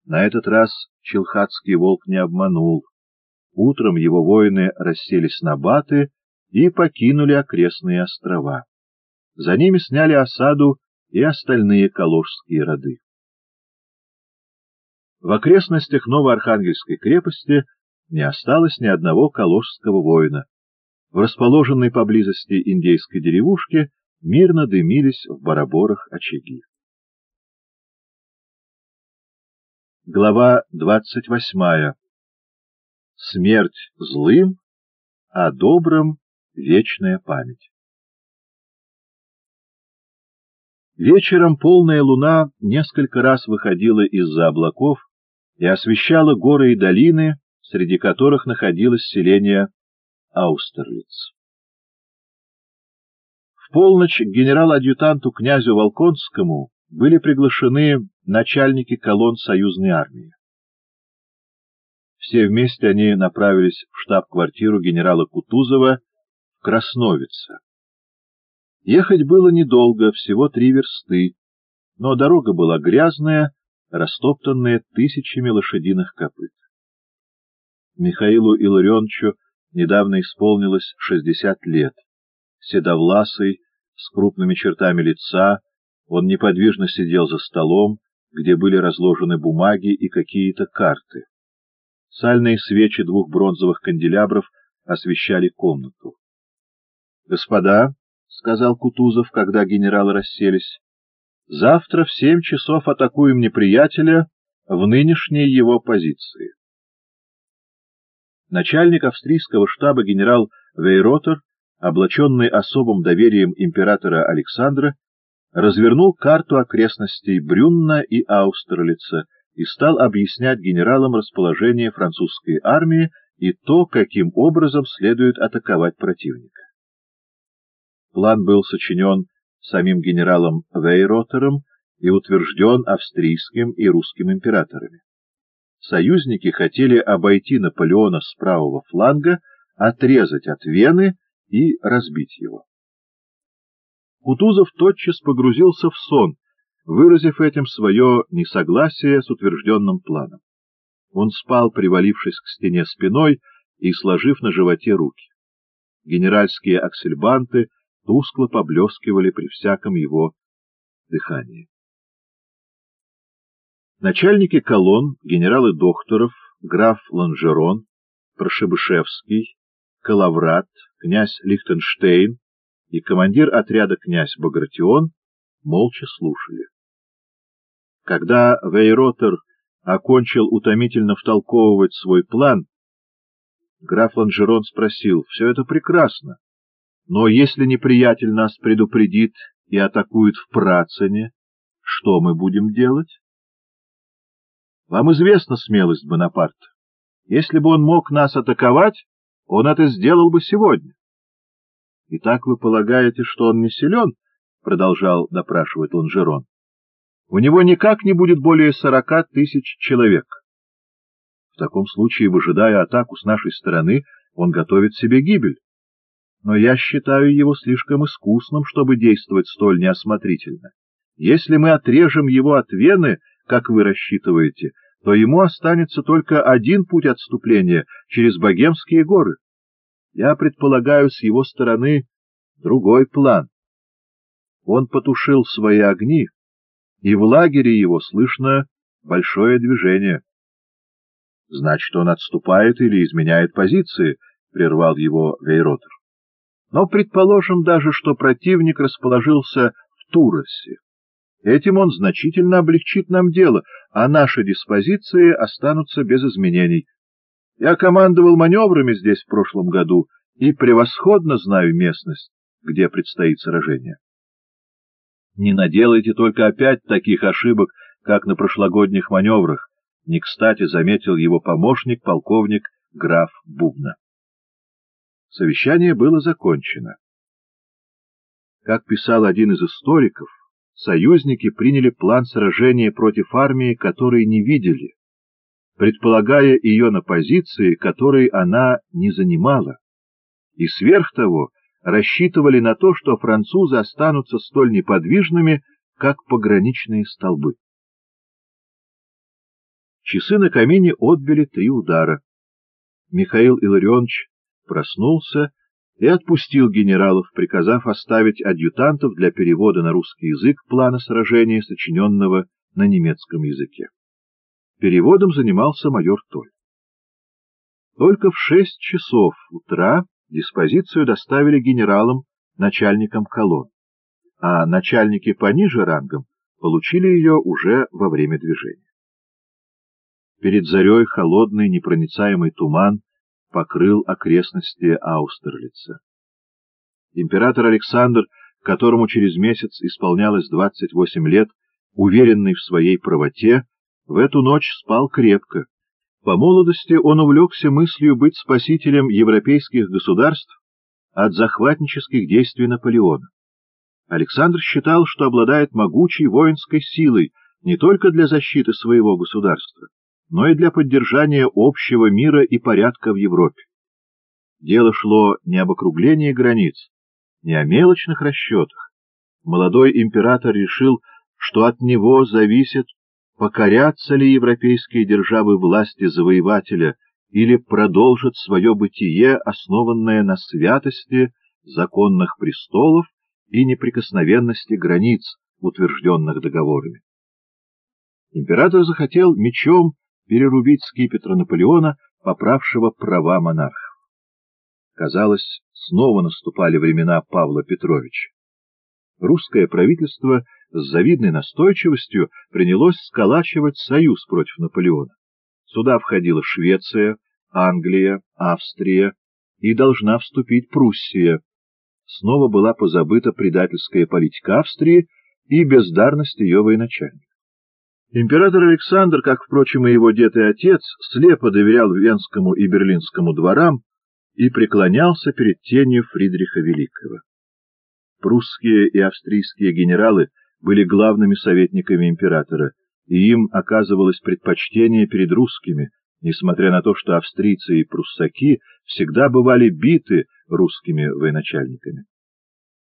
На этот раз Чилхатский волк не обманул. Утром его воины расселись на Баты и покинули окрестные острова. За ними сняли осаду и остальные калужские роды. В окрестностях Новоархангельской крепости не осталось ни одного калужского воина. В расположенной поблизости индейской деревушке мирно дымились в бараборах очаги. Глава 28. Смерть злым, а добрым вечная память. Вечером полная луна несколько раз выходила из-за облаков и освещала горы и долины, среди которых находилось селение Аустерлиц. В полночь к генерал-адъютанту князю Волконскому были приглашены начальники колонн союзной армии. Все вместе они направились в штаб-квартиру генерала Кутузова в Красновице. Ехать было недолго, всего 3 версты, но дорога была грязная, растоптанная тысячами лошадиных копыт. Михаилу Илларионовичу недавно исполнилось 60 лет. Седовласый, с крупными чертами лица, он неподвижно сидел за столом, где были разложены бумаги и какие-то карты. Сальные свечи 2 бронзовых канделябров освещали комнату. — Господа, — сказал Кутузов, когда генералы расселись, — завтра в 7 часов атакуем неприятеля в нынешней его позиции. Начальник австрийского штаба генерал Вейротер, облаченный особым доверием императора Александра, развернул карту окрестностей Брюнна и Аустерлица и стал объяснять генералам расположение французской армии и то, каким образом следует атаковать противника. План был сочинен самим генералом Вейротером и утвержден австрийским и русским императорами. Союзники хотели обойти Наполеона с правого фланга, отрезать от Вены и разбить его. Кутузов тотчас погрузился в сон, выразив этим свое несогласие с утвержденным планом. Он спал, привалившись к стене спиной и сложив на животе руки. Генеральские аксельбанты тускло поблескивали при всяком его дыхании. Начальники колонн, генералы Докторов, граф Ланжерон, Прошебышевский, Калаврат, князь Лихтенштейн и командир отряда князь Багратион молча слушали. Когда Вейротер окончил утомительно втолковывать свой план, граф Ланжерон спросил: «Все это прекрасно, но если неприятель нас предупредит и атакует в Працене, что мы будем делать?» «Вам известна смелость Бонапарта. Если бы он мог нас атаковать, он это сделал бы сегодня». — Итак, вы полагаете, что он не силен? — продолжал допрашивать Ланжерон. — У него никак не будет более 40 000 человек. В таком случае, выжидая атаку с нашей стороны, он готовит себе гибель. Но я считаю его слишком искусным, чтобы действовать столь неосмотрительно. Если мы отрежем его от Вены, как вы рассчитываете, то ему останется только один путь отступления через Богемские горы. Я предполагаю с его стороны другой план. Он потушил свои огни, и в лагере его слышно большое движение. — Значит, он отступает или изменяет позиции, — прервал его Вейротер. — Но предположим даже, что противник расположился в Туросе. Этим он значительно облегчит нам дело, а наши диспозиции останутся без изменений. Я командовал маневрами здесь в прошлом году и превосходно знаю местность, где предстоит сражение. Не наделайте только опять таких ошибок, как на прошлогодних маневрах, не кстати заметил его помощник, полковник граф Бубна. Совещание было закончено. Как писал один из историков, союзники приняли план сражения против армии, которой не видели, предполагая ее на позиции, которой она не занимала, и сверх того рассчитывали на то, что французы останутся столь неподвижными, как пограничные столбы. Часы на камине отбили 3 удара. Михаил Илларионович проснулся и отпустил генералов, приказав оставить адъютантов для перевода на русский язык плана сражения, сочиненного на немецком языке. Переводом занимался майор Толь. Только в 6 часов утра диспозицию доставили генералам, начальникам колонн, а начальники пониже рангом получили ее уже во время движения. Перед зарей холодный непроницаемый туман покрыл окрестности Аустерлица. Император Александр, которому через месяц исполнялось 28 лет, уверенный в своей правоте, в эту ночь спал крепко. По молодости он увлекся мыслью быть спасителем европейских государств от захватнических действий Наполеона. Александр считал, что обладает могучей воинской силой не только для защиты своего государства, но и для поддержания общего мира и порядка в Европе. Дело шло не об округлении границ, не о мелочных расчетах. Молодой император решил, что от него зависит, покорятся ли европейские державы власти завоевателя или продолжат свое бытие, основанное на святости законных престолов и неприкосновенности границ, утвержденных договорами. Император захотел мечом перерубить скипетр Наполеона, поправшего права монархов. Казалось, снова наступали времена Павла Петровича. Русское правительство с завидной настойчивостью принялось сколачивать союз против Наполеона. Сюда входила Швеция, Англия, Австрия и должна вступить Пруссия. Снова была позабыта предательская политика Австрии и бездарность ее военачальника. Император Александр, как, впрочем, и его дед и отец, слепо доверял Венскому и Берлинскому дворам и преклонялся перед тенью Фридриха Великого. Прусские и австрийские генералы были главными советниками императора, и им оказывалось предпочтение перед русскими, несмотря на то, что австрийцы и пруссаки всегда бывали биты русскими военачальниками.